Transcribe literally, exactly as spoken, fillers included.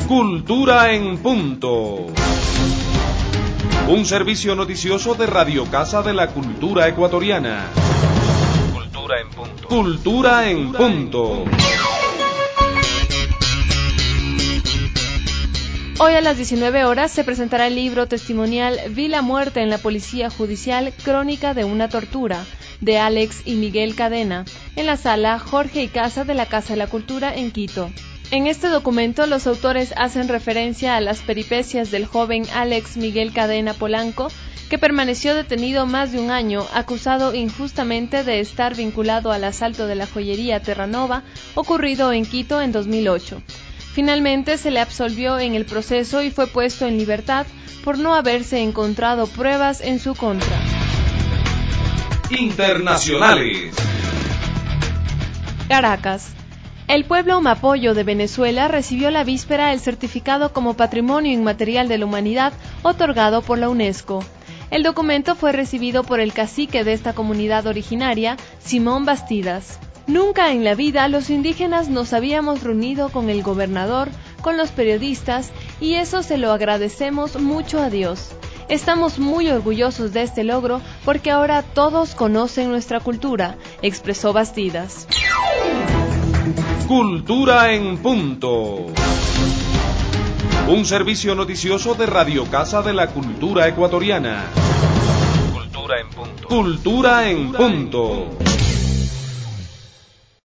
Cultura en Punto. Un servicio noticioso de Radio Casa de la Cultura Ecuatoriana. Cultura en Punto. Cultura en Punto. Hoy a las diecinueve horas se presentará el libro testimonial Vi la muerte en la Policía Judicial, Crónica de una tortura, de Alex y Miguel Cadena, en la sala Jorge y Casa de la Casa de la Cultura en Quito. En este documento los autores hacen referencia a las peripecias del joven Alex Miguel Cadena Polanco, que permaneció detenido más de un año, acusado injustamente de estar vinculado al asalto de la joyería Terranova ocurrido en Quito en dos mil ocho. Finalmente se le absolvió en el proceso y fue puesto en libertad por no haberse encontrado pruebas en su contra. Internacionales. Caracas. El pueblo mapoyo de Venezuela recibió la víspera el certificado como Patrimonio Inmaterial de la Humanidad otorgado por la UNESCO. El documento fue recibido por el cacique de esta comunidad originaria, Simón Bastidas. Nunca en la vida los indígenas nos habíamos reunido con el gobernador, con los periodistas, y eso se lo agradecemos mucho a Dios. Estamos muy orgullosos de este logro porque ahora todos conocen nuestra cultura, expresó Bastidas. Cultura en Punto. Un servicio noticioso de Radio Casa de la Cultura Ecuatoriana. Cultura en Punto. Cultura en Punto.